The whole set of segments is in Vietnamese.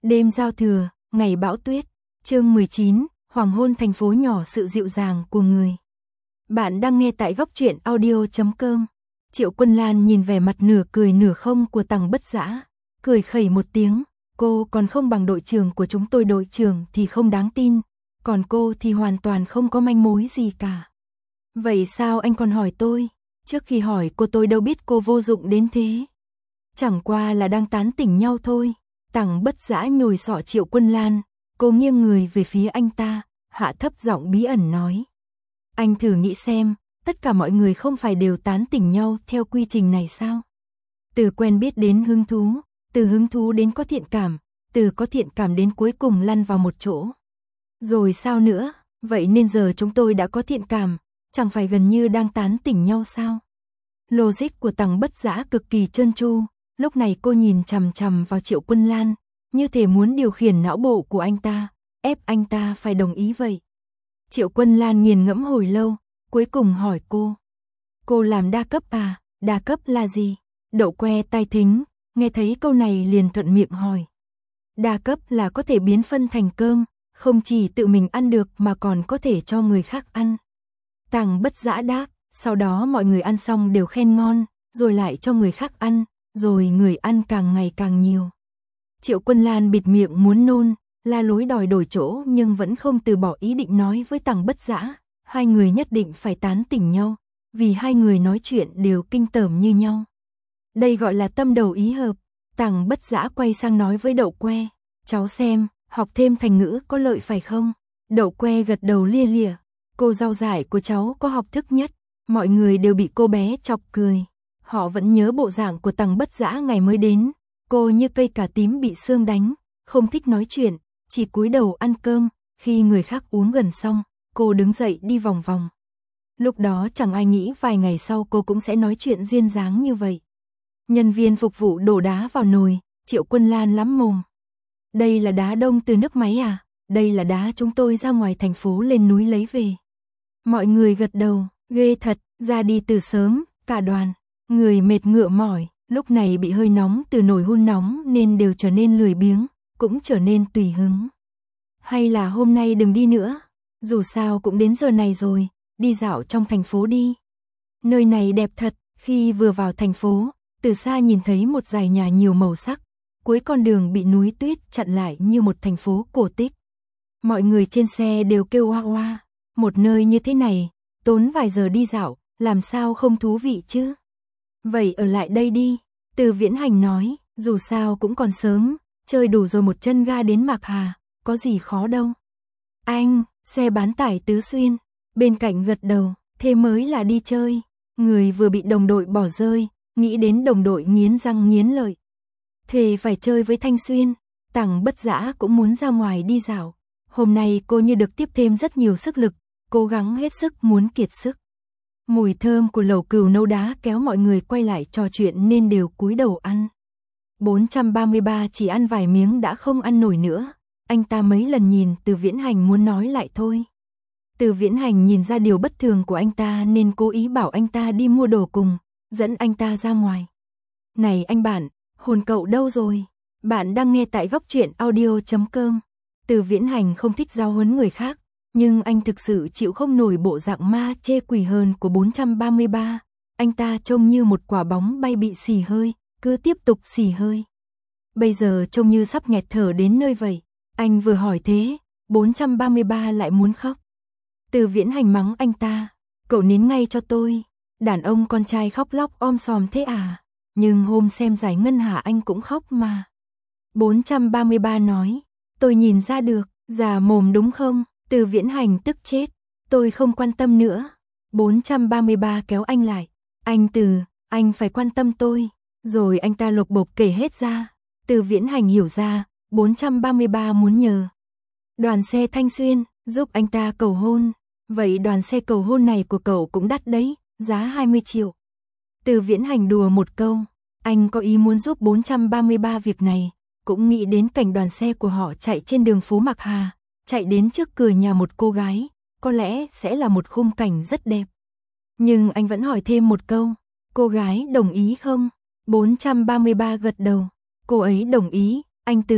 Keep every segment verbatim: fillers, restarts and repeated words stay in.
Đêm giao thừa, ngày bão tuyết, chương mười chín, hoàng hôn thành phố nhỏ, sự dịu dàng của người. Bạn đang nghe tại góc truyện audio chấm com. Triệu Quân Lan nhìn vẻ mặt nửa cười nửa không của Tằng Bất Dã, cười khẩy một tiếng, cô còn không bằng đội trưởng của chúng tôi, đội trưởng thì không đáng tin, còn cô thì hoàn toàn không có manh mối gì cả. Vậy sao anh còn hỏi tôi? Trước khi hỏi cô tôi đâu biết cô vô dụng đến thế. Chẳng qua là đang tán tỉnh nhau thôi. Tằng Bất Dã nhồi sọ Triệu Quân Lan, cô nghiêng người về phía anh ta, hạ thấp giọng bí ẩn nói. Anh thử nghĩ xem, tất cả mọi người không phải đều tán tỉnh nhau theo quy trình này sao? Từ quen biết đến hứng thú, từ hứng thú đến có thiện cảm, từ có thiện cảm đến cuối cùng lăn vào một chỗ. Rồi sao nữa, vậy nên giờ chúng tôi đã có thiện cảm, chẳng phải gần như đang tán tỉnh nhau sao? Logic của Tằng Bất Dã cực kỳ trơn tru. Lúc này cô nhìn chằm chằm vào Triệu Quân Lan, như thể muốn điều khiển não bộ của anh ta, ép anh ta phải đồng ý vậy. Triệu Quân Lan nghiền ngẫm hồi lâu, cuối cùng hỏi cô. Cô làm đa cấp à? Đa cấp là gì? Đậu Que tai thính, nghe thấy câu này liền thuận miệng hỏi. Đa cấp là có thể biến phân thành cơm, không chỉ tự mình ăn được mà còn có thể cho người khác ăn. Tằng Bất Dã đáp, sau đó mọi người ăn xong đều khen ngon, rồi lại cho người khác ăn. Rồi người ăn càng ngày càng nhiều. Triệu Quân Lan bịt miệng muốn nôn, la lối đòi đổi chỗ nhưng vẫn không từ bỏ ý định nói với Tằng Bất Dã, hai người nhất định phải tán tỉnh nhau, vì hai người nói chuyện đều kinh tởm như nhau. Đây gọi là tâm đầu ý hợp. Tằng Bất Dã quay sang nói với Đậu Que, cháu xem, học thêm thành ngữ có lợi phải không? Đậu Que gật đầu lia lịa, cô rau dại của cháu có học thức nhất, mọi người đều bị cô bé chọc cười. Họ vẫn nhớ bộ dạng của Tằng Bất Dã ngày mới đến, cô như cây cà tím bị sương đánh, không thích nói chuyện, chỉ cúi đầu ăn cơm, khi người khác uống gần xong, cô đứng dậy đi vòng vòng. Lúc đó chẳng ai nghĩ vài ngày sau cô cũng sẽ nói chuyện duyên dáng như vậy. Nhân viên phục vụ đổ đá vào nồi, Triệu Quân Lan lắm mồm. Đây là đá đông từ nước máy à? Đây là đá chúng tôi ra ngoài thành phố lên núi lấy về. Mọi người gật đầu, ghê thật, ra đi từ sớm, cả đoàn. Người mệt ngựa mỏi, lúc này bị hơi nóng từ nồi hun nóng nên đều trở nên lười biếng, cũng trở nên tùy hứng. Hay là hôm nay đừng đi nữa, dù sao cũng đến giờ này rồi, đi dạo trong thành phố đi. Nơi này đẹp thật, khi vừa vào thành phố, từ xa nhìn thấy một dải nhà nhiều màu sắc, cuối con đường bị núi tuyết chặn lại như một thành phố cổ tích. Mọi người trên xe đều kêu oa oa, một nơi như thế này, tốn vài giờ đi dạo, làm sao không thú vị chứ? Vậy ở lại đây đi, Từ Viễn Hành nói, dù sao cũng còn sớm, chơi đủ rồi một chân ga đến Mạc Hà, có gì khó đâu. Anh, xe bán tải Tứ Xuyên, bên cạnh gật đầu, thế mới là đi chơi, người vừa bị đồng đội bỏ rơi, nghĩ đến đồng đội nghiến răng nghiến lợi. Thế phải chơi với Thanh Xuyên, Tằng Bất Dã cũng muốn ra ngoài đi dạo, hôm nay cô như được tiếp thêm rất nhiều sức lực, cố gắng hết sức muốn kiệt sức. Mùi thơm của lẩu cừu nấu đá kéo mọi người quay lại trò chuyện nên đều cúi đầu ăn. bốn trăm ba mươi ba chỉ ăn vài miếng đã không ăn nổi nữa, anh ta mấy lần nhìn Từ Viễn Hành muốn nói lại thôi. Từ Viễn Hành nhìn ra điều bất thường của anh ta nên cố ý bảo anh ta đi mua đồ cùng, dẫn anh ta ra ngoài. Này anh bạn, hồn cậu đâu rồi? Bạn đang nghe tại góc truyện audio chấm com. Từ Viễn Hành không thích giao huấn người khác. Nhưng anh thực sự chịu không nổi bộ dạng ma chê quỷ hơn của bốn trăm ba mươi ba, anh ta trông như một quả bóng bay bị xì hơi, cứ tiếp tục xì hơi. Bây giờ trông như sắp nghẹt thở đến nơi vậy, anh vừa hỏi thế, bốn trăm ba mươi ba lại muốn khóc. Từ Viễn Hành mắng anh ta, cậu nín ngay cho tôi, đàn ông con trai khóc lóc om sòm thế à, nhưng hôm xem giải ngân hà anh cũng khóc mà. bốn trăm ba mươi ba nói, tôi nhìn ra được, già mồm đúng không? Từ Viễn Hành tức chết, tôi không quan tâm nữa. bốn trăm ba mươi ba kéo anh lại, anh Từ, anh phải quan tâm tôi. Rồi anh ta lục bục kể hết ra. Từ Viễn Hành hiểu ra, bốn trăm ba mươi ba muốn nhờ đoàn xe Thanh Xuyên giúp anh ta cầu hôn. Vậy đoàn xe cầu hôn này của cậu cũng đắt đấy, giá hai mươi triệu. Từ Viễn Hành đùa một câu, anh có ý muốn giúp bốn trăm ba mươi ba việc này, cũng nghĩ đến cảnh đoàn xe của họ chạy trên đường phố Mạc Hà. Chạy đến trước cửa nhà một cô gái, có lẽ sẽ là một khung cảnh rất đẹp. Nhưng anh vẫn hỏi thêm một câu, cô gái đồng ý không? bốn trăm ba mươi ba gật đầu, cô ấy đồng ý, anh Từ,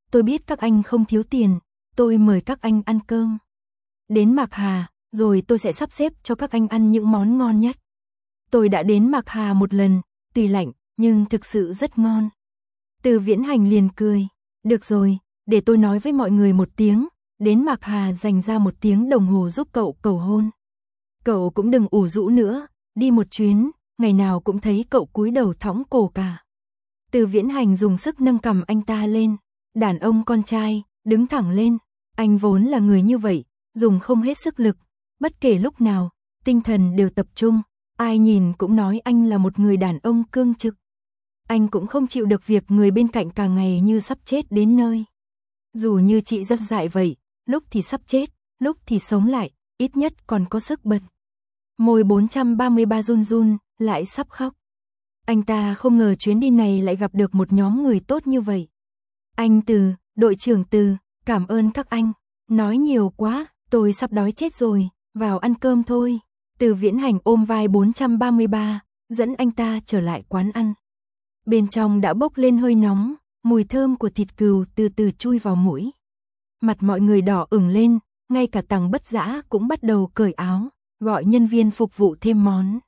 tôi biết các anh không thiếu tiền, tôi mời các anh ăn cơm. Đến Mạc Hà, rồi tôi sẽ sắp xếp cho các anh ăn những món ngon nhất. Tôi đã đến Mạc Hà một lần, tuy lạnh, nhưng thực sự rất ngon. Từ Viễn Hành liền cười, được rồi, để tôi nói với mọi người một tiếng, đến Mạc Hà dành ra một tiếng đồng hồ giúp cậu cầu hôn. Cậu cũng đừng ủ rũ nữa, đi một chuyến, ngày nào cũng thấy cậu cúi đầu thõng cổ cả. Từ Viễn Hành dùng sức nâng cằm anh ta lên, đàn ông con trai, đứng thẳng lên, anh vốn là người như vậy, dùng không hết sức lực, bất kể lúc nào, tinh thần đều tập trung, ai nhìn cũng nói anh là một người đàn ông cương trực. Anh cũng không chịu được việc người bên cạnh cả ngày như sắp chết đến nơi. Dù như chị rất dại vậy, lúc thì sắp chết, lúc thì sống lại, ít nhất còn có sức bật. Môi bốn trăm ba mươi ba run run, lại sắp khóc. Anh ta không ngờ chuyến đi này lại gặp được một nhóm người tốt như vậy. Anh Từ, đội trưởng Từ, cảm ơn các anh. Nói nhiều quá, tôi sắp đói chết rồi, vào ăn cơm thôi. Từ Viễn Hành ôm vai bốn trăm ba mươi ba, dẫn anh ta trở lại quán ăn. Bên trong đã bốc lên hơi nóng, mùi thơm của thịt cừu từ từ chui vào mũi. Mặt mọi người đỏ ửng lên, ngay cả Tằng Bất Dã cũng bắt đầu cởi áo, gọi nhân viên phục vụ thêm món.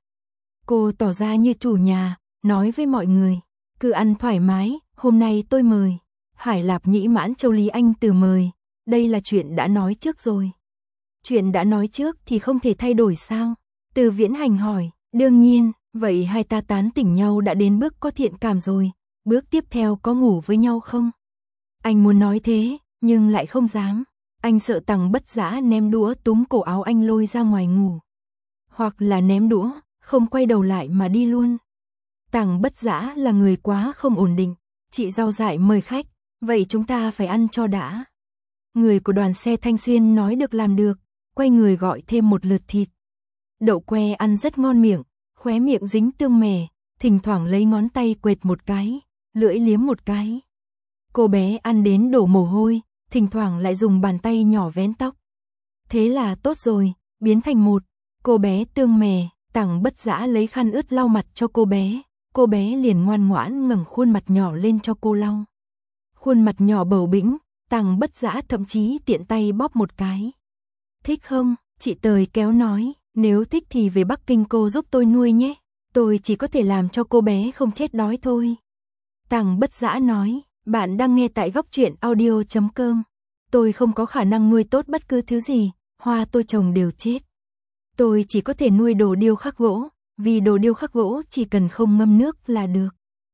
Cô tỏ ra như chủ nhà, nói với mọi người, cứ ăn thoải mái, hôm nay tôi mời. Hải Lạp Nhĩ Mãn Châu Lý Anh Từ mời, đây là chuyện đã nói trước rồi. Chuyện đã nói trước thì không thể thay đổi sao? Từ Viễn Hành hỏi, đương nhiên, vậy hai ta tán tỉnh nhau đã đến bước có thiện cảm rồi, bước tiếp theo có ngủ với nhau không? Anh muốn nói thế, nhưng lại không dám. Anh sợ Tằng Bất Dã ném đũa túm cổ áo anh lôi ra ngoài ngủ. Hoặc là ném đũa, không quay đầu lại mà đi luôn. Tằng Bất Dã là người quá không ổn định. Chị Rau Dại mời khách, vậy chúng ta phải ăn cho đã. Người của đoàn xe Thanh Xuyên nói được làm được, quay người gọi thêm một lượt thịt. Đậu que ăn rất ngon miệng, khóe miệng dính tương mè, thỉnh thoảng lấy ngón tay quệt một cái, lưỡi liếm một cái. Cô bé ăn đến đổ mồ hôi, thỉnh thoảng lại dùng bàn tay nhỏ vén tóc. Thế là tốt rồi, biến thành một. Cô bé tương mè, Tằng Bất Dã lấy khăn ướt lau mặt cho cô bé. Cô bé liền ngoan ngoãn ngẩng khuôn mặt nhỏ lên cho cô lau. Khuôn mặt nhỏ bầu bĩnh, Tằng Bất Dã thậm chí tiện tay bóp một cái. Thích không? Chị Tời kéo nói, nếu thích thì về Bắc Kinh cô giúp tôi nuôi nhé. Tôi chỉ có thể làm cho cô bé không chết đói thôi. Tằng Bất Dã nói, bạn đang nghe tại góc truyện audio chấm com. Tôi không có khả năng nuôi tốt bất cứ thứ gì, hoa tôi trồng đều chết. Tôi chỉ có thể nuôi đồ điêu khắc gỗ, vì đồ điêu khắc gỗ chỉ cần không ngâm nước là được.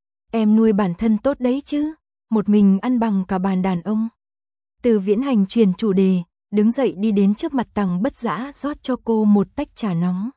Em nuôi bản thân tốt đấy chứ, một mình ăn bằng cả bàn đàn ông. Từ Viễn Hành truyền chủ đề, đứng dậy đi đến trước mặt Tằng Bất Dã rót cho cô một tách trà nóng.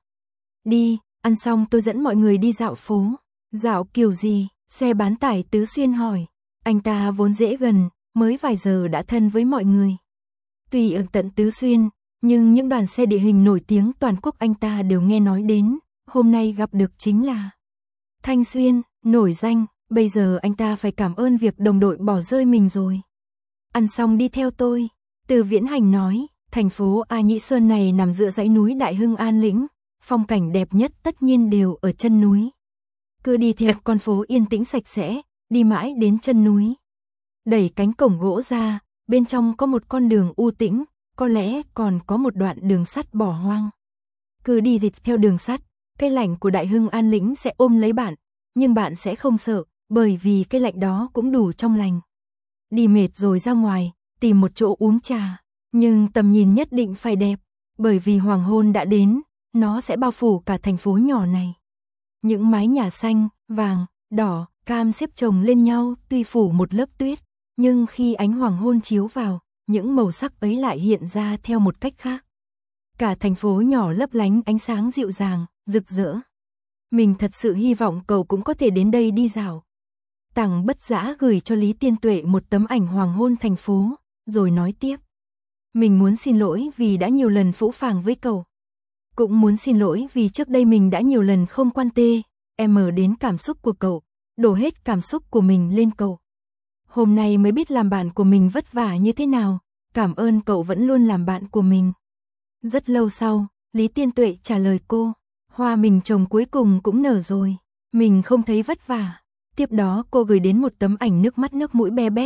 Đi, ăn xong tôi dẫn mọi người đi dạo phố. Dạo kiểu gì? Xe bán tải Tứ Xuyên hỏi. Anh ta vốn dễ gần, mới vài giờ đã thân với mọi người. Tuy ở tận Tứ Xuyên, nhưng những đoàn xe địa hình nổi tiếng toàn quốc anh ta đều nghe nói đến. Hôm nay gặp được chính là Thanh Xuyên, nổi danh, bây giờ anh ta phải cảm ơn việc đồng đội bỏ rơi mình rồi. Ăn xong đi theo tôi. Từ Viễn Hành nói, thành phố A Nhĩ Sơn này nằm giữa dãy núi Đại Hưng An Lĩnh, phong cảnh đẹp nhất tất nhiên đều ở chân núi. Cứ đi theo con phố yên tĩnh sạch sẽ, đi mãi đến chân núi. Đẩy cánh cổng gỗ ra, bên trong có một con đường u tĩnh, có lẽ còn có một đoạn đường sắt bỏ hoang. Cứ đi dịch theo đường sắt, cái lạnh của Đại Hưng An Lĩnh sẽ ôm lấy bạn, nhưng bạn sẽ không sợ, bởi vì cái lạnh đó cũng đủ trong lành. Đi mệt rồi ra ngoài, tìm một chỗ uống trà, nhưng tầm nhìn nhất định phải đẹp, bởi vì hoàng hôn đã đến, nó sẽ bao phủ cả thành phố nhỏ này. Những mái nhà xanh, vàng, đỏ, cam xếp chồng lên nhau tuy phủ một lớp tuyết, nhưng khi ánh hoàng hôn chiếu vào, những màu sắc ấy lại hiện ra theo một cách khác. Cả thành phố nhỏ lấp lánh ánh sáng dịu dàng, rực rỡ. Mình thật sự hy vọng cậu cũng có thể đến đây đi dạo. Tằng Bất Dã gửi cho Lý Tiên Tuệ một tấm ảnh hoàng hôn thành phố, rồi nói tiếp. Mình muốn xin lỗi vì đã nhiều lần phũ phàng với cậu. Cũng muốn xin lỗi vì trước đây mình đã nhiều lần không quan tê, em mở đến cảm xúc của cậu, đổ hết cảm xúc của mình lên cậu. Hôm nay mới biết làm bạn của mình vất vả như thế nào, cảm ơn cậu vẫn luôn làm bạn của mình. Rất lâu sau, Lý Tiên Tuệ trả lời cô, hoa mình trồng cuối cùng cũng nở rồi, mình không thấy vất vả. Tiếp đó cô gửi đến một tấm ảnh nước mắt nước mũi be bét,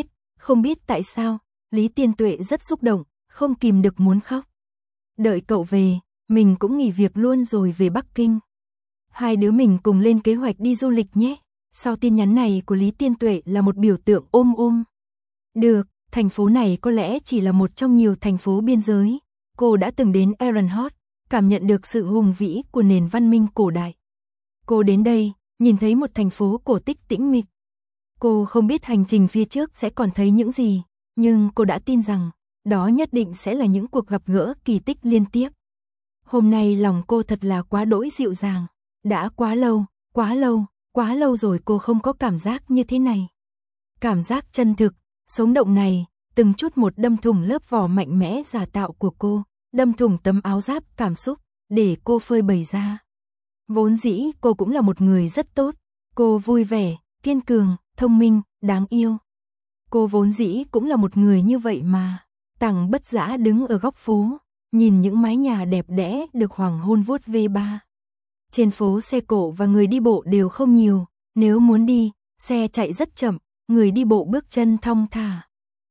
Không biết tại sao, Lý Tiên Tuệ rất xúc động, không kìm được muốn khóc. Đợi cậu về, mình cũng nghỉ việc luôn rồi về Bắc Kinh. Hai đứa mình cùng lên kế hoạch đi du lịch nhé. Sau tin nhắn này của Lý Tiên Tuệ là một biểu tượng ôm ôm. Được, thành phố này có lẽ chỉ là một trong nhiều thành phố biên giới. Cô đã từng đến Ehrenhort, cảm nhận được sự hùng vĩ của nền văn minh cổ đại. Cô đến đây, nhìn thấy một thành phố cổ tích tĩnh mịch. Cô không biết hành trình phía trước sẽ còn thấy những gì, nhưng cô đã tin rằng, đó nhất định sẽ là những cuộc gặp gỡ kỳ tích liên tiếp. Hôm nay lòng cô thật là quá đỗi dịu dàng. Đã quá lâu, quá lâu, quá lâu rồi cô không có cảm giác như thế này. Cảm giác chân thực, sống động này, từng chút một đâm thủng lớp vỏ mạnh mẽ giả tạo của cô, đâm thủng tấm áo giáp cảm xúc, để cô phơi bày ra. Vốn dĩ cô cũng là một người rất tốt, cô vui vẻ, kiên cường, thông minh, đáng yêu. Cô vốn dĩ cũng là một người như vậy mà. Tằng Bất Dã đứng ở góc phố, nhìn những mái nhà đẹp đẽ được hoàng hôn vuốt ve ba. Trên phố xe cộ và người đi bộ đều không nhiều, nếu muốn đi, xe chạy rất chậm, người đi bộ bước chân thong thả.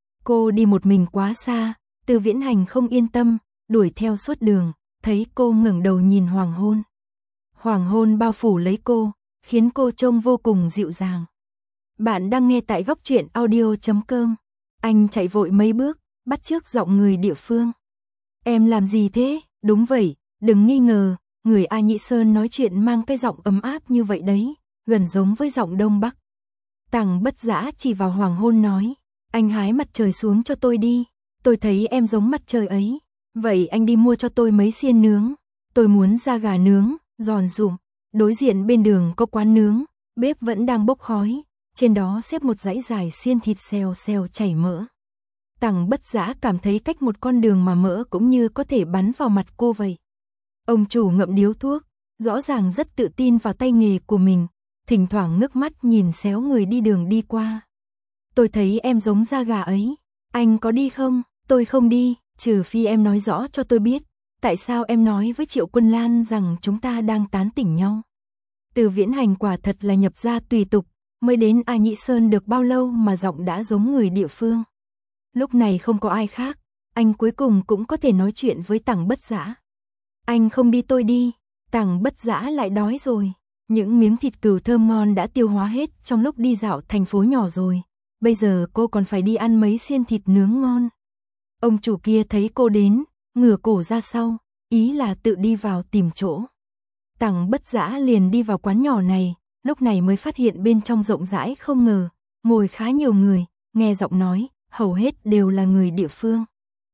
Cô đi một mình quá xa, Từ Viễn Hành không yên tâm, đuổi theo suốt đường, thấy cô ngẩng đầu nhìn hoàng hôn. Hoàng hôn bao phủ lấy cô, khiến cô trông vô cùng dịu dàng. Bạn đang nghe tại góc truyện audio chấm com. Anh chạy vội mấy bước, bắt chước giọng người địa phương. Em làm gì thế? Đúng vậy, đừng nghi ngờ, người A Nhĩ Sơn nói chuyện mang cái giọng ấm áp như vậy đấy, gần giống với giọng Đông Bắc. Tằng Bất Dã chỉ vào hoàng hôn nói, anh hái mặt trời xuống cho tôi đi, tôi thấy em giống mặt trời ấy. Vậy anh đi mua cho tôi mấy xiên nướng, tôi muốn da gà nướng, giòn rụm. Đối diện bên đường có quán nướng, bếp vẫn đang bốc khói, trên đó xếp một dãy dài xiên thịt xèo xèo chảy mỡ. Tằng Bất Dã cảm thấy cách một con đường mà mỡ cũng như có thể bắn vào mặt cô vậy. Ông chủ ngậm điếu thuốc, rõ ràng rất tự tin vào tay nghề của mình, thỉnh thoảng ngước mắt nhìn xéo người đi đường đi qua. Tôi thấy em giống da gà ấy, anh có đi không? Tôi không đi, trừ phi em nói rõ cho tôi biết, tại sao em nói với Triệu Quân Lan rằng chúng ta đang tán tỉnh nhau. Từ Viễn Hành quả thật là nhập gia tùy tục, mới đến A Nhĩ Sơn được bao lâu mà giọng đã giống người địa phương. Lúc này không có ai khác, anh cuối cùng cũng có thể nói chuyện với Tằng Bất Dã. Anh không đi tôi đi, Tằng Bất Dã lại đói rồi. Những miếng thịt cừu thơm ngon đã tiêu hóa hết trong lúc đi dạo thành phố nhỏ rồi. Bây giờ cô còn phải đi ăn mấy xiên thịt nướng ngon. Ông chủ kia thấy cô đến, ngửa cổ ra sau, ý là tự đi vào tìm chỗ. Tằng Bất Dã liền đi vào quán nhỏ này, lúc này mới phát hiện bên trong rộng rãi không ngờ, ngồi khá nhiều người, nghe giọng nói, hầu hết đều là người địa phương.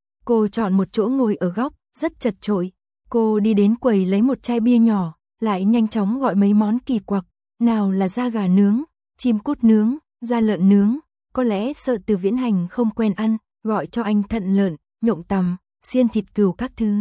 Cô chọn một chỗ ngồi ở góc, rất chật chội. Cô đi đến quầy lấy một chai bia nhỏ, lại nhanh chóng gọi mấy món kỳ quặc, nào là da gà nướng, chim cút nướng, da lợn nướng, có lẽ sợ Từ Viễn Hành không quen ăn, gọi cho anh thận lợn, nhộng tằm, xiên thịt cừu các thứ.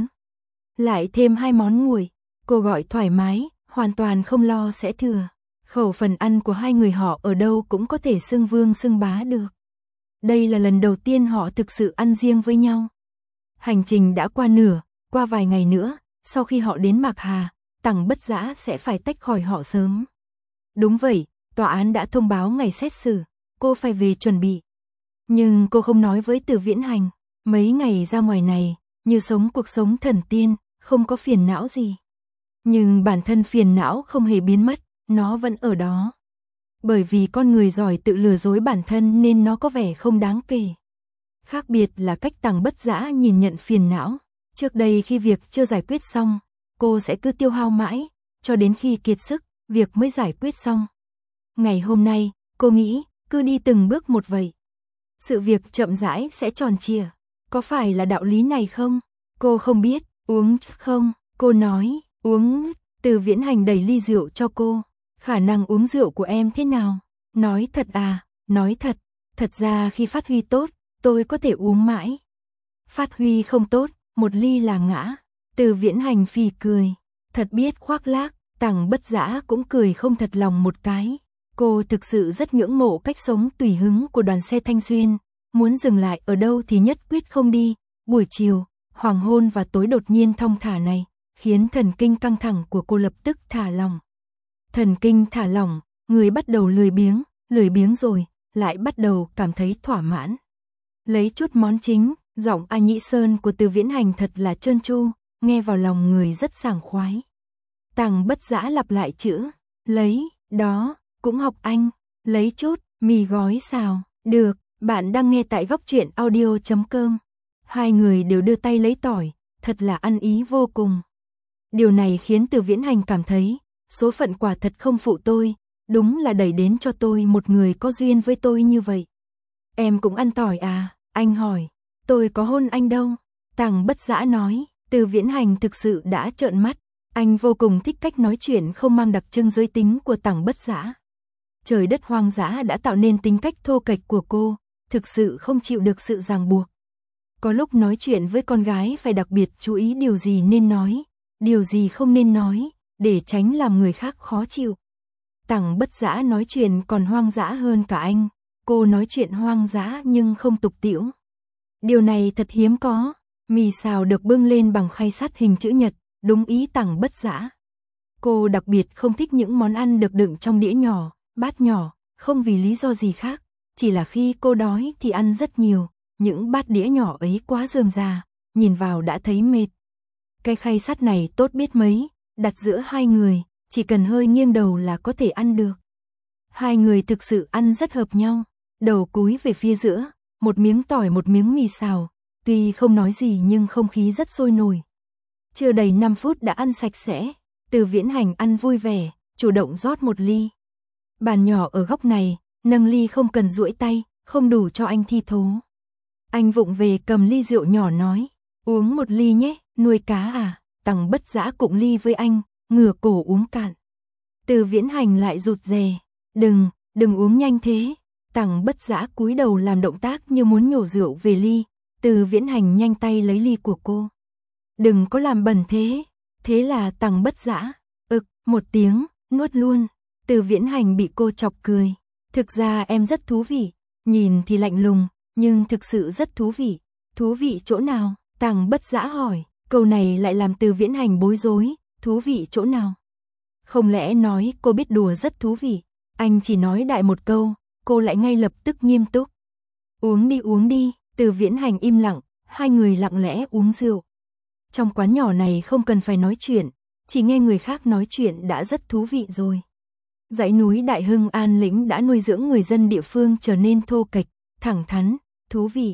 Lại thêm hai món nguội, cô gọi thoải mái, hoàn toàn không lo sẽ thừa. Khẩu phần ăn của hai người họ ở đâu cũng có thể xưng vương xưng bá được. Đây là lần đầu tiên họ thực sự ăn riêng với nhau. Hành trình đã qua nửa, qua vài ngày nữa, sau khi họ đến Mạc Hà, Tằng Bất Dã sẽ phải tách khỏi họ sớm. Đúng vậy, tòa án đã thông báo ngày xét xử, cô phải về chuẩn bị. Nhưng cô không nói với Từ Viễn Hành, mấy ngày ra ngoài này, như sống cuộc sống thần tiên, không có phiền não gì. Nhưng bản thân phiền não không hề biến mất, nó vẫn ở đó. Bởi vì con người giỏi tự lừa dối bản thân nên nó có vẻ không đáng kể. Khác biệt là cách Tằng Bất Dã nhìn nhận phiền não. Trước đây khi việc chưa giải quyết xong, cô sẽ cứ tiêu hao mãi, cho đến khi kiệt sức, việc mới giải quyết xong. Ngày hôm nay, cô nghĩ, cứ đi từng bước một vậy. Sự việc chậm rãi sẽ tròn trịa. Có phải là đạo lý này không? Cô không biết, uống không? Cô nói, uống. Từ Viễn Hành đẩy ly rượu cho cô. Khả năng uống rượu của em thế nào? Nói thật à, nói thật. Thật ra khi phát huy tốt, tôi có thể uống mãi. Phát huy không tốt, một ly là ngã. Từ Viễn Hành phì cười. Thật biết khoác lác, Tằng Bất Dã cũng cười không thật lòng một cái. Cô thực sự rất ngưỡng mộ cách sống tùy hứng của đoàn xe Thanh Xuyên. Muốn dừng lại ở đâu thì nhất quyết không đi. Buổi chiều, hoàng hôn và tối đột nhiên thong thả này, khiến thần kinh căng thẳng của cô lập tức thả lỏng. Thần kinh thả lỏng, người bắt đầu lười biếng, lười biếng rồi, lại bắt đầu cảm thấy thỏa mãn. lấy chút món chính, giọng A Nhĩ Sơn của Từ Viễn Hành thật là trơn tru, nghe vào lòng người rất sảng khoái. Tằng Bất Dã lặp lại chữ, lấy, đó, cũng học anh, lấy chút, mì gói xào, được, bạn đang nghe tại góc truyện audio chấm com. Hai người đều đưa tay lấy tỏi, thật là ăn ý vô cùng. Điều này khiến Từ Viễn Hành cảm thấy, số phận quả thật không phụ tôi, đúng là đẩy đến cho tôi một người có duyên với tôi như vậy. Em cũng ăn tỏi à, anh hỏi, tôi có hôn anh đâu. Tằng Bất Dã nói, Từ Viễn Hành thực sự đã trợn mắt, anh vô cùng thích cách nói chuyện không mang đặc trưng giới tính của Tằng Bất Dã. Trời đất hoang dã đã tạo nên tính cách thô kệch của cô, thực sự không chịu được sự ràng buộc. Có lúc nói chuyện với con gái phải đặc biệt chú ý điều gì nên nói, điều gì không nên nói, để tránh làm người khác khó chịu. Tằng Bất Dã nói chuyện còn hoang dã hơn cả anh, cô nói chuyện hoang dã nhưng không tục tĩu. Điều này thật hiếm có, mì xào được bưng lên bằng khay sắt hình chữ nhật, đúng ý Tằng Bất Dã. Cô đặc biệt không thích những món ăn được đựng trong đĩa nhỏ, bát nhỏ, không vì lý do gì khác, chỉ là khi cô đói thì ăn rất nhiều, những bát đĩa nhỏ ấy quá rườm rà, nhìn vào đã thấy mệt. Cái khay sắt này tốt biết mấy, đặt giữa hai người, chỉ cần hơi nghiêng đầu là có thể ăn được. Hai người thực sự ăn rất hợp nhau, đầu cúi về phía giữa, một miếng tỏi một miếng mì xào, tuy không nói gì nhưng không khí rất sôi nổi. Chưa đầy năm phút đã ăn sạch sẽ, Từ Viễn Hành ăn vui vẻ, chủ động rót một ly. Bàn nhỏ ở góc này, nâng ly không cần duỗi tay, không đủ cho anh thi thố. Anh vụng về cầm ly rượu nhỏ nói, uống một ly nhé, nuôi cá à. Tằng Bất Dã cụng ly với anh, ngửa cổ uống cạn. Từ Viễn Hành lại rụt rè, đừng, đừng uống nhanh thế. Tằng Bất Dã cúi đầu làm động tác như muốn nhổ rượu về ly, Từ Viễn Hành nhanh tay lấy ly của cô. Đừng có làm bẩn thế, thế là Tằng Bất Dã, ực, một tiếng, nuốt luôn. Từ Viễn Hành bị cô chọc cười, thực ra em rất thú vị, nhìn thì lạnh lùng, nhưng thực sự rất thú vị. Thú vị chỗ nào? Tằng Bất Dã hỏi, câu này lại làm Từ Viễn Hành bối rối, thú vị chỗ nào? Không lẽ nói cô biết đùa rất thú vị, anh chỉ nói đại một câu, cô lại ngay lập tức nghiêm túc. Uống đi uống đi, Từ Viễn Hành im lặng, hai người lặng lẽ uống rượu. Trong quán nhỏ này không cần phải nói chuyện, chỉ nghe người khác nói chuyện đã rất thú vị rồi. Dãy núi Đại Hưng An Lĩnh đã nuôi dưỡng người dân địa phương trở nên thô kệch, thẳng thắn, thú vị.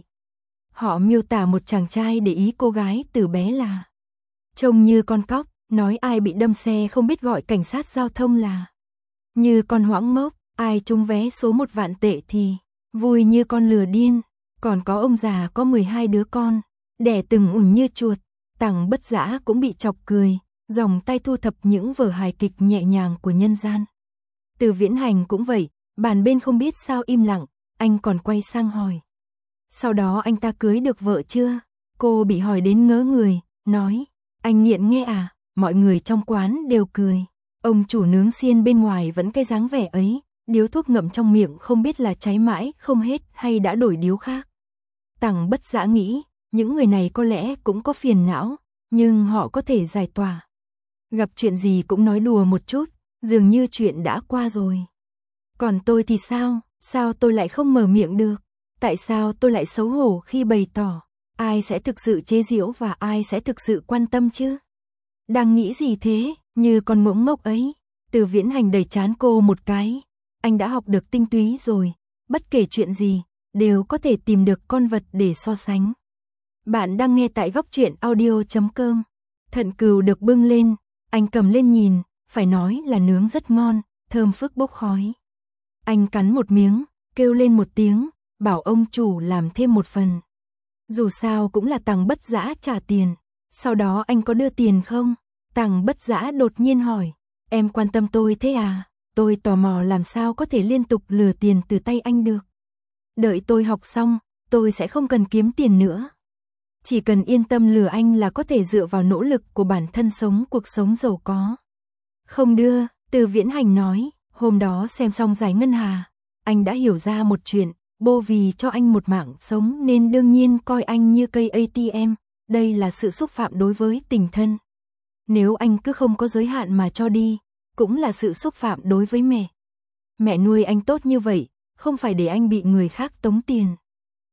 Họ miêu tả một chàng trai để ý cô gái từ bé là trông như con cóc, nói ai bị đâm xe không biết gọi cảnh sát giao thông là như con hoãng mốc, ai trúng vé số một vạn tệ thì vui như con lừa điên, còn có ông già có mười hai đứa con, đẻ từng ủng như chuột. Tằng Bất Dã cũng bị chọc cười, dòng tay thu thập những vở hài kịch nhẹ nhàng của nhân gian. Từ Viễn Hành cũng vậy, bàn bên không biết sao im lặng, anh còn quay sang hỏi. Sau đó anh ta cưới được vợ chưa? Cô bị hỏi đến ngớ người, nói, anh nghiện nghe à? Mọi người trong quán đều cười. Ông chủ nướng xiên bên ngoài vẫn cái dáng vẻ ấy, điếu thuốc ngậm trong miệng không biết là cháy mãi không hết hay đã đổi điếu khác. Tằng Bất Dã nghĩ, những người này có lẽ cũng có phiền não, nhưng họ có thể giải tỏa. Gặp chuyện gì cũng nói đùa một chút, dường như chuyện đã qua rồi. Còn tôi thì sao? Sao tôi lại không mở miệng được? Tại sao tôi lại xấu hổ khi bày tỏ? Ai sẽ thực sự chế giễu và ai sẽ thực sự quan tâm chứ? Đang nghĩ gì thế? Như con ngỗng ngốc ấy. Từ Viễn Hành đẩy trán cô một cái. Anh đã học được tinh túy rồi. Bất kể chuyện gì, đều có thể tìm được con vật để so sánh. Bạn đang nghe tại góc truyện audio chấm com. Thận cừu được bưng lên, anh cầm lên nhìn, phải nói là nướng rất ngon, thơm phức bốc khói. Anh cắn một miếng, kêu lên một tiếng, bảo ông chủ làm thêm một phần. Dù sao cũng là Tằng Bất Dã trả tiền. Sau đó anh có đưa tiền không? Tằng Bất Dã đột nhiên hỏi. Em quan tâm tôi thế à? Tôi tò mò làm sao có thể liên tục lừa tiền từ tay anh được. Đợi tôi học xong, tôi sẽ không cần kiếm tiền nữa. Chỉ cần yên tâm lừa anh là có thể dựa vào nỗ lực của bản thân sống cuộc sống giàu có. Không đưa, Từ Viễn Hành nói, hôm đó xem xong giải ngân hà, anh đã hiểu ra một chuyện, Bô vì cho anh một mạng sống nên đương nhiên coi anh như cây a tê em, đây là sự xúc phạm đối với tình thân. Nếu anh cứ không có giới hạn mà cho đi, cũng là sự xúc phạm đối với mẹ. Mẹ nuôi anh tốt như vậy, không phải để anh bị người khác tống tiền.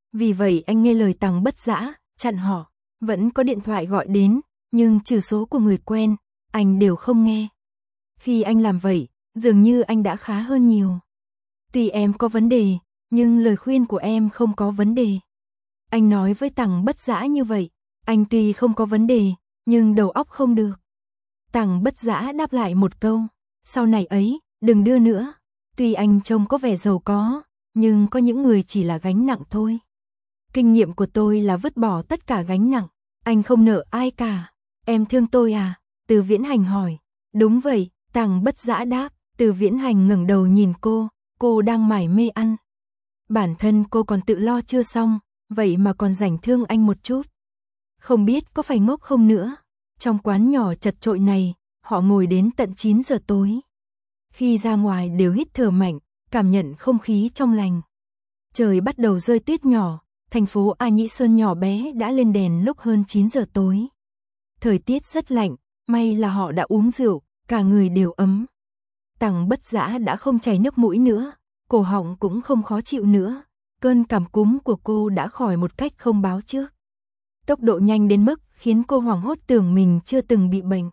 Vì vậy anh nghe lời Tằng Bất Dã, chặn họ, vẫn có điện thoại gọi đến, nhưng trừ số của người quen, anh đều không nghe. Khi anh làm vậy, dường như anh đã khá hơn nhiều. Tuy em có vấn đề, nhưng lời khuyên của em không có vấn đề. Anh nói với Tằng Bất Dã như vậy, anh tuy không có vấn đề, nhưng đầu óc không được. Tằng Bất Dã đáp lại một câu, sau này ấy, đừng đưa nữa. Tuy anh trông có vẻ giàu có, nhưng có những người chỉ là gánh nặng thôi. Kinh nghiệm của tôi là vứt bỏ tất cả gánh nặng, anh không nợ ai cả. Em thương tôi à? Từ Viễn Hành hỏi. Đúng vậy, Tằng Bất Dã đáp. Từ Viễn Hành ngẩng đầu nhìn cô, cô đang mải mê ăn. Bản thân cô còn tự lo chưa xong, vậy mà còn rảnh thương anh một chút. Không biết có phải ngốc không nữa. Trong quán nhỏ chật chội này, họ ngồi đến tận chín giờ tối. Khi ra ngoài đều hít thở mạnh, cảm nhận không khí trong lành. Trời bắt đầu rơi tuyết nhỏ, thành phố A Nhĩ Sơn nhỏ bé đã lên đèn lúc hơn chín giờ tối. Thời tiết rất lạnh, may là họ đã uống rượu, cả người đều ấm. Tằng Bất Dã đã không chảy nước mũi nữa, cổ họng cũng không khó chịu nữa. Cơn cảm cúm của cô đã khỏi một cách không báo trước. Tốc độ nhanh đến mức khiến cô hoảng hốt tưởng mình chưa từng bị bệnh.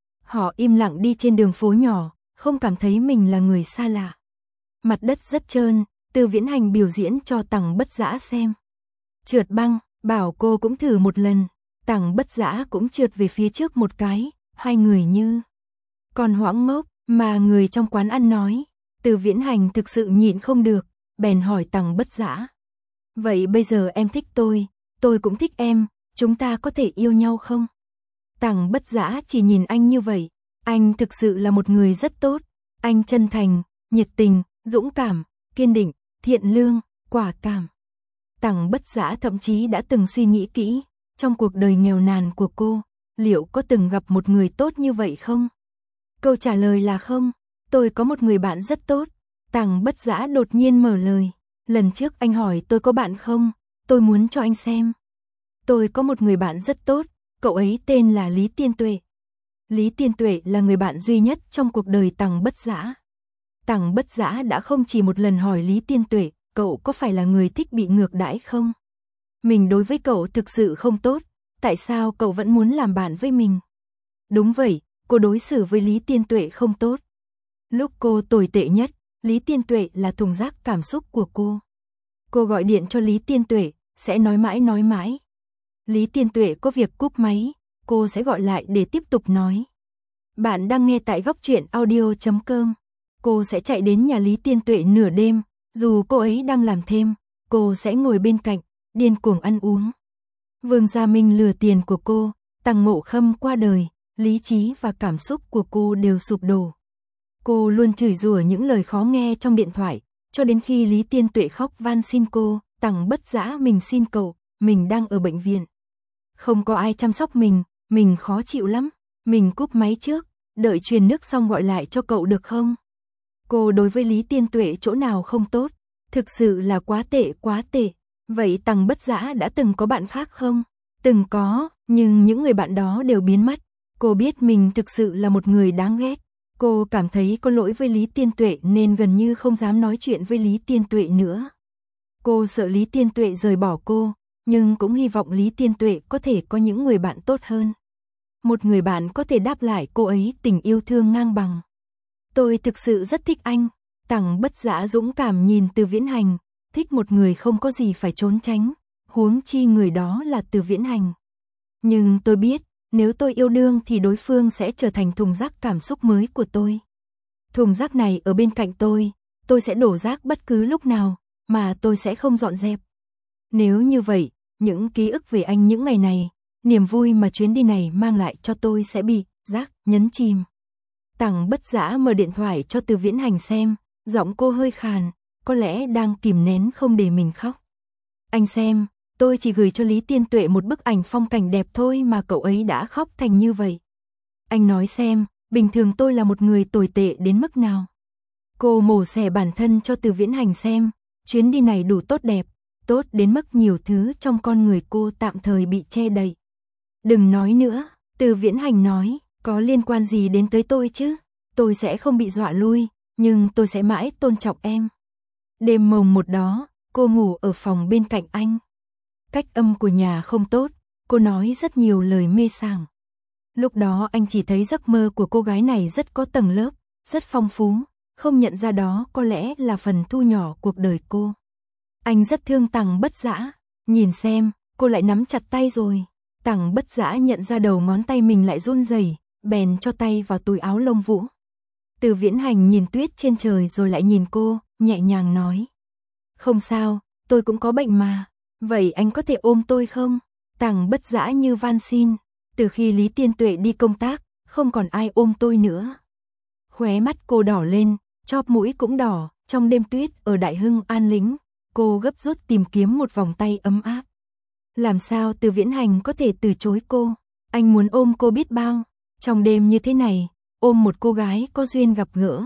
Họ im lặng đi trên đường phố nhỏ, không cảm thấy mình là người xa lạ. Mặt đất rất trơn, Từ Viễn Hành biểu diễn cho Tằng Bất Dã xem. Trượt băng, bảo cô cũng thử một lần. Tằng Bất Dã cũng trượt về phía trước một cái, hai người như còn hoảng ngốc, mà người trong quán ăn nói. Từ Viễn Hành thực sự nhịn không được, bèn hỏi Tằng Bất Dã. Vậy bây giờ em thích tôi, tôi cũng thích em, chúng ta có thể yêu nhau không? Tằng Bất Dã chỉ nhìn anh như vậy, anh thực sự là một người rất tốt, anh chân thành, nhiệt tình, dũng cảm, kiên định, thiện lương, quả cảm. Tằng Bất Dã thậm chí đã từng suy nghĩ kỹ, trong cuộc đời nghèo nàn của cô, liệu có từng gặp một người tốt như vậy không? Câu trả lời là không, tôi có một người bạn rất tốt. Tằng Bất Dã đột nhiên mở lời, lần trước anh hỏi tôi có bạn không, tôi muốn cho anh xem. Tôi có một người bạn rất tốt, cậu ấy tên là Lý Tiên Tuệ. Lý Tiên Tuệ là người bạn duy nhất trong cuộc đời Tằng Bất Dã. Tằng Bất Dã đã không chỉ một lần hỏi Lý Tiên Tuệ, cậu có phải là người thích bị ngược đãi không? Mình đối với cậu thực sự không tốt, tại sao cậu vẫn muốn làm bạn với mình? Đúng vậy, cô đối xử với Lý Tiên Tuệ không tốt. Lúc cô tồi tệ nhất, Lý Tiên Tuệ là thùng rác cảm xúc của cô. Cô gọi điện cho Lý Tiên Tuệ, sẽ nói mãi nói mãi. Lý Tiên Tuệ có việc cúp máy, cô sẽ gọi lại để tiếp tục nói. Bạn đang nghe tại góc truyện audio chấm com. Cô sẽ chạy đến nhà Lý Tiên Tuệ nửa đêm, dù cô ấy đang làm thêm, cô sẽ ngồi bên cạnh, điên cuồng ăn uống. Vương Gia Minh lừa tiền của cô, Tằng Ngộ Khâm qua đời, lý trí và cảm xúc của cô đều sụp đổ. Cô luôn chửi rủa những lời khó nghe trong điện thoại, cho đến khi Lý Tiên Tuệ khóc van xin cô, Tằng Bất Dã mình xin cậu, mình đang ở bệnh viện. Không có ai chăm sóc mình, mình khó chịu lắm, mình cúp máy trước, đợi truyền nước xong gọi lại cho cậu được không? Cô đối với Lý Tiên Tuệ chỗ nào không tốt, thực sự là quá tệ quá tệ. Vậy Tằng Bất Dã đã từng có bạn khác không? Từng có, nhưng những người bạn đó đều biến mất. Cô biết mình thực sự là một người đáng ghét. Cô cảm thấy có lỗi với Lý Tiên Tuệ nên gần như không dám nói chuyện với Lý Tiên Tuệ nữa. Cô sợ Lý Tiên Tuệ rời bỏ cô, nhưng cũng hy vọng Lý Tiên Tuệ có thể có những người bạn tốt hơn. Một người bạn có thể đáp lại cô ấy tình yêu thương ngang bằng. Tôi thực sự rất thích anh. Tằng Bất Dã dũng cảm nhìn Từ Viễn Hành, thích một người không có gì phải trốn tránh, huống chi người đó là Từ Viễn Hành. Nhưng tôi biết, nếu tôi yêu đương thì đối phương sẽ trở thành thùng rác cảm xúc mới của tôi. Thùng rác này ở bên cạnh tôi, tôi sẽ đổ rác bất cứ lúc nào, mà tôi sẽ không dọn dẹp. Nếu như vậy, những ký ức về anh những ngày này, niềm vui mà chuyến đi này mang lại cho tôi sẽ bị rác nhấn chìm. Tằng Bất Dã mở điện thoại cho Từ Viễn Hành xem, giọng cô hơi khàn, có lẽ đang kìm nén không để mình khóc. Anh xem, tôi chỉ gửi cho Lý Tiên Tuệ một bức ảnh phong cảnh đẹp thôi mà cậu ấy đã khóc thành như vậy. Anh nói xem, bình thường tôi là một người tồi tệ đến mức nào. Cô mổ xẻ bản thân cho Từ Viễn Hành xem, chuyến đi này đủ tốt đẹp, tốt đến mức nhiều thứ trong con người cô tạm thời bị che đậy. Đừng nói nữa, Từ Viễn Hành nói, có liên quan gì đến tới tôi chứ? Tôi sẽ không bị dọa lui, nhưng tôi sẽ mãi tôn trọng em. Đêm mồng một đó, cô ngủ ở phòng bên cạnh anh. Cách âm của nhà không tốt, cô nói rất nhiều lời mê sảng. Lúc đó anh chỉ thấy giấc mơ của cô gái này rất có tầng lớp, rất phong phú, không nhận ra đó có lẽ là phần thu nhỏ cuộc đời cô. Anh rất thương Tằng Bất Dã, nhìn xem, cô lại nắm chặt tay rồi. Tằng Bất Dã nhận ra đầu ngón tay mình lại run rẩy, bèn cho tay vào túi áo lông vũ. Từ Viễn Hành nhìn tuyết trên trời rồi lại nhìn cô, nhẹ nhàng nói. Không sao, tôi cũng có bệnh mà, vậy anh có thể ôm tôi không? Tằng Bất Dã như van xin, từ khi Lý Tiên Tuệ đi công tác, không còn ai ôm tôi nữa. Khóe mắt cô đỏ lên, chóp mũi cũng đỏ, trong đêm tuyết ở Đại Hưng An Lĩnh, cô gấp rút tìm kiếm một vòng tay ấm áp. Làm sao Từ Viễn Hành có thể từ chối cô? Anh muốn ôm cô biết bao. Trong đêm như thế này, ôm một cô gái có duyên gặp gỡ.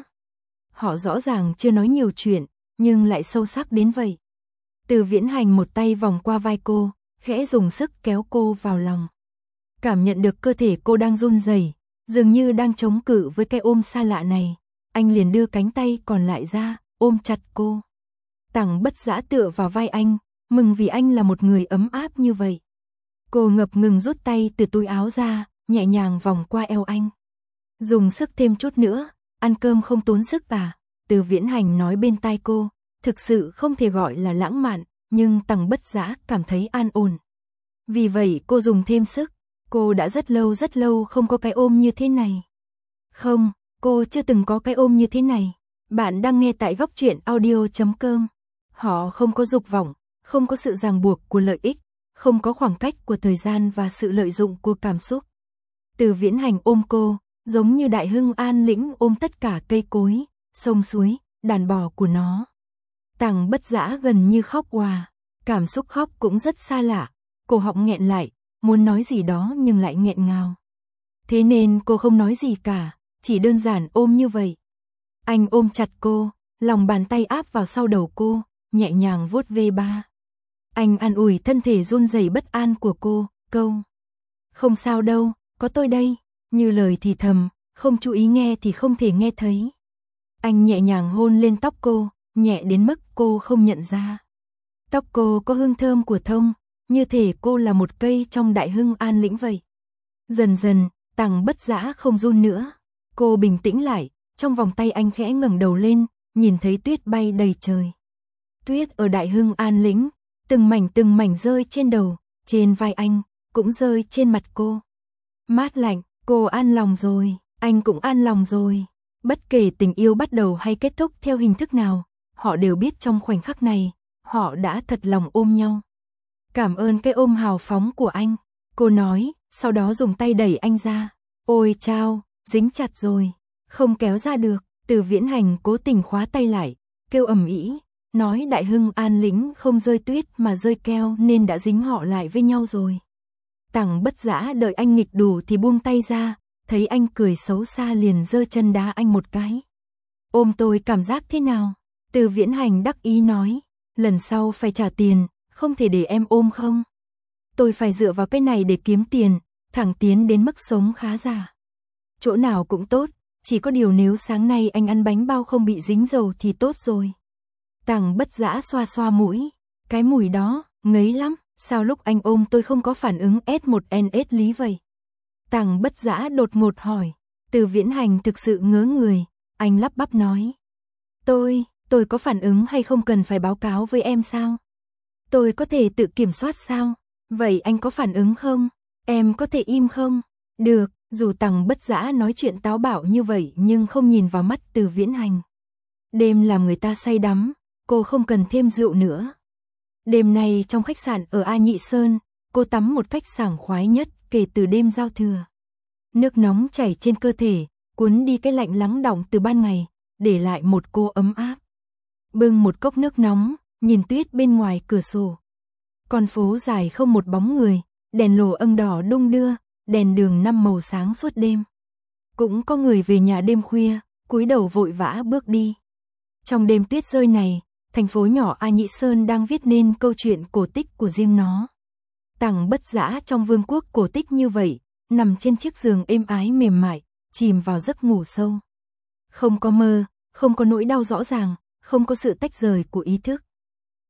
Họ rõ ràng chưa nói nhiều chuyện, nhưng lại sâu sắc đến vậy. Từ Viễn Hành một tay vòng qua vai cô, khẽ dùng sức kéo cô vào lòng. Cảm nhận được cơ thể cô đang run rẩy, dường như đang chống cự với cái ôm xa lạ này. Anh liền đưa cánh tay còn lại ra, ôm chặt cô. Tằng Bất Dã tựa vào vai anh, mừng vì anh là một người ấm áp như vậy. Cô ngập ngừng rút tay từ túi áo ra, nhẹ nhàng vòng qua eo anh. Dùng sức thêm chút nữa, ăn cơm không tốn sức à? Từ Viễn Hành nói bên tai cô, thực sự không thể gọi là lãng mạn, nhưng Tằng Bất Dã cảm thấy an ổn. Vì vậy cô dùng thêm sức, cô đã rất lâu rất lâu không có cái ôm như thế này. Không, cô chưa từng có cái ôm như thế này. Bạn đang nghe tại góc truyện audio chấm com. Họ không có dục vọng, không có sự ràng buộc của lợi ích, không có khoảng cách của thời gian và sự lợi dụng của cảm xúc. Từ Viễn Hành ôm cô, giống như Đại Hưng An Lĩnh ôm tất cả cây cối, sông suối, đàn bò của nó. Tằng Bất Dã gần như khóc òa, cảm xúc khóc cũng rất xa lạ, cổ họng nghẹn lại, muốn nói gì đó nhưng lại nghẹn ngào. Thế nên cô không nói gì cả, chỉ đơn giản ôm như vậy. Anh ôm chặt cô, lòng bàn tay áp vào sau đầu cô, nhẹ nhàng vuốt ve ba. Anh an ủi thân thể run rẩy bất an của cô, câu. Không sao đâu, có tôi đây, như lời thì thầm, không chú ý nghe thì không thể nghe thấy. Anh nhẹ nhàng hôn lên tóc cô, nhẹ đến mức cô không nhận ra. Tóc cô có hương thơm của thông, như thể cô là một cây trong Đại Hưng An Lĩnh vậy. Dần dần, Tằng Bất Dã không run nữa. Cô bình tĩnh lại, trong vòng tay anh khẽ ngẩng đầu lên, nhìn thấy tuyết bay đầy trời. Tuyết ở Đại Hưng An Lĩnh, từng mảnh từng mảnh rơi trên đầu, trên vai anh, cũng rơi trên mặt cô. Mát lạnh, cô an lòng rồi, anh cũng an lòng rồi. Bất kể tình yêu bắt đầu hay kết thúc theo hình thức nào, họ đều biết trong khoảnh khắc này, họ đã thật lòng ôm nhau. Cảm ơn cái ôm hào phóng của anh, cô nói, sau đó dùng tay đẩy anh ra. Ôi chao, dính chặt rồi, không kéo ra được. Từ Viễn Hành cố tình khóa tay lại, kêu ầm ĩ, nói Đại Hưng An Lĩnh không rơi tuyết mà rơi keo nên đã dính họ lại với nhau rồi. Tằng Bất Dã đợi anh nghịch đủ thì buông tay ra, thấy anh cười xấu xa liền giơ chân đá anh một cái. Ôm tôi cảm giác thế nào? Từ Viễn Hành đắc ý nói, lần sau phải trả tiền, không thể để em ôm không? Tôi phải dựa vào cái này để kiếm tiền, thẳng tiến đến mức sống khá giả. Chỗ nào cũng tốt, chỉ có điều nếu sáng nay anh ăn bánh bao không bị dính dầu thì tốt rồi. Tằng Bất Dã xoa xoa mũi, cái mùi đó, ngấy lắm, sao lúc anh ôm tôi không có phản ứng S một N S lý vậy? Tằng Bất Dã đột ngột hỏi, Từ Viễn Hành thực sự ngớ người, anh lắp bắp nói. Tôi, tôi có phản ứng hay không cần phải báo cáo với em sao? Tôi có thể tự kiểm soát sao? Vậy anh có phản ứng không? Em có thể im không? Được, dù Tằng Bất Dã nói chuyện táo bạo như vậy nhưng không nhìn vào mắt Từ Viễn Hành. Đêm làm người ta say đắm, cô không cần thêm rượu nữa. Đêm nay trong khách sạn ở A Nhị Sơn, cô tắm một cách sảng khoái nhất kể từ đêm giao thừa. Nước nóng chảy trên cơ thể, cuốn đi cái lạnh lắng đọng từ ban ngày, để lại một cô ấm áp. Bưng một cốc nước nóng, nhìn tuyết bên ngoài cửa sổ. Con phố dài không một bóng người, đèn lồ âng đỏ đung đưa, đèn đường năm màu sáng suốt đêm. Cũng có người về nhà đêm khuya, cúi đầu vội vã bước đi. Trong đêm tuyết rơi này, thành phố nhỏ A Nhị Sơn đang viết nên câu chuyện cổ tích của riêng nó. Tằng Bất Dã trong vương quốc cổ tích như vậy, nằm trên chiếc giường êm ái mềm mại, chìm vào giấc ngủ sâu. Không có mơ, không có nỗi đau rõ ràng, không có sự tách rời của ý thức.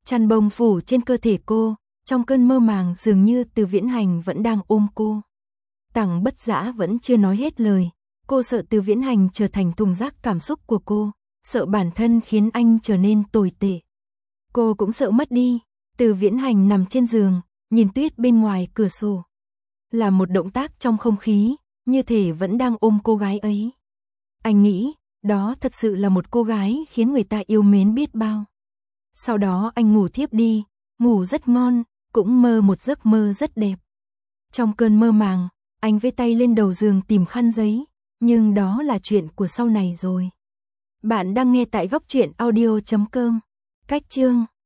Chăn bông phủ trên cơ thể cô, trong cơn mơ màng dường như Từ Viễn Hành vẫn đang ôm cô. Tằng Bất Dã vẫn chưa nói hết lời, cô sợ Từ Viễn Hành trở thành thùng rác cảm xúc của cô, sợ bản thân khiến anh trở nên tồi tệ. Cô cũng sợ mất đi. Từ Viễn Hành nằm trên giường, nhìn tuyết bên ngoài cửa sổ. Là một động tác trong không khí, như thể vẫn đang ôm cô gái ấy. Anh nghĩ, đó thật sự là một cô gái khiến người ta yêu mến biết bao. Sau đó anh ngủ thiếp đi, ngủ rất ngon, cũng mơ một giấc mơ rất đẹp. Trong cơn mơ màng, anh vây tay lên đầu giường tìm khăn giấy, nhưng đó là chuyện của sau này rồi. Bạn đang nghe tại góc truyện audio chấm com. Cách chương